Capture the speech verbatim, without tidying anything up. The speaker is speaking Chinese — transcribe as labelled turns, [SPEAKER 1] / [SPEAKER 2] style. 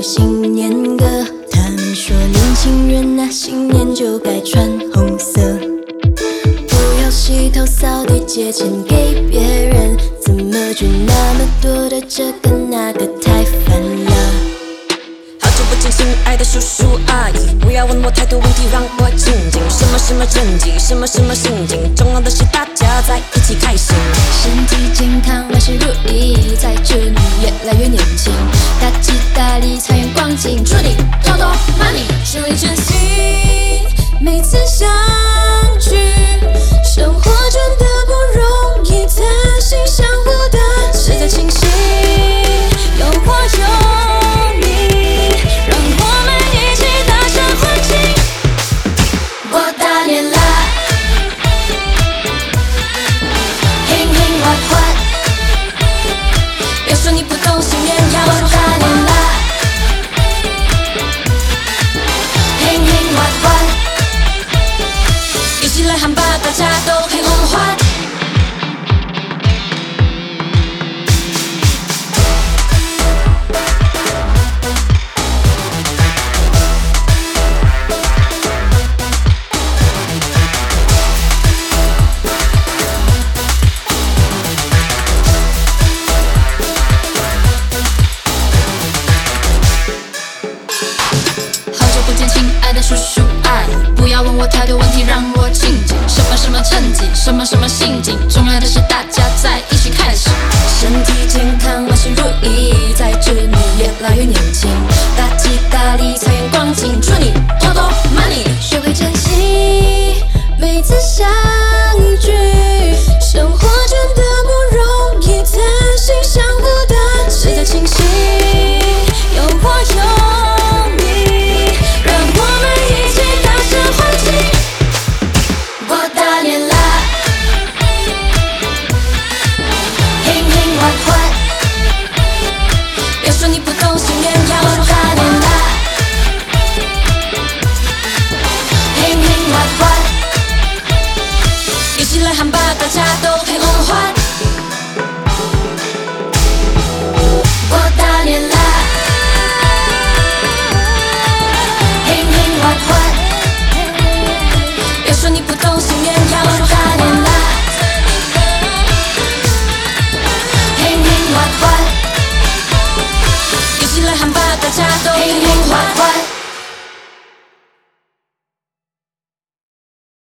[SPEAKER 1] 新年歌。他们说年轻人啊，新年就该穿红色，不要洗头扫地借钱给别人，怎么就那么多的这个那个太烦了。
[SPEAKER 2] 好久不见，亲爱的叔叔阿姨，不要问我太多问题，让我静静。什么什么正经，什么什么心境，重要的是大家在一起开心。
[SPEAKER 1] 身体健康，万事如意，在祝你越来越年轻，大吉大利，财源广进，祝你多多 money， 学会珍惜每次相聚。生活真的不容易，贪心相互的实在清晰，有我有你，让我们一起大声欢庆。过大年啦，迎迎欢欢，别说你不懂新年要过大年啦，迎迎欢欢，一起来喊吧，大家都很欢欢。亲爱的叔叔阿姨，不要问我太多问题，让我静静。什么什么成绩，什么什么心境，重要的是大家在一起开心。身体健康，万事如意，在祝你越来越年轻，大吉大利，财源广进，祝你多多 money， 学会珍惜每次相聚。生活真的不容易，贪心相互的实在清晰，有我有你，让我们一起大声欢庆。过大年啦，迎迎欢欢，别说你不懂新年要过大年啦，迎迎欢欢，一起来喊吧，大家都很欢欢。过大年啦，别说你不懂新年要过大年啦，迎迎欢欢，一起来喊吧，大家都迎迎欢欢。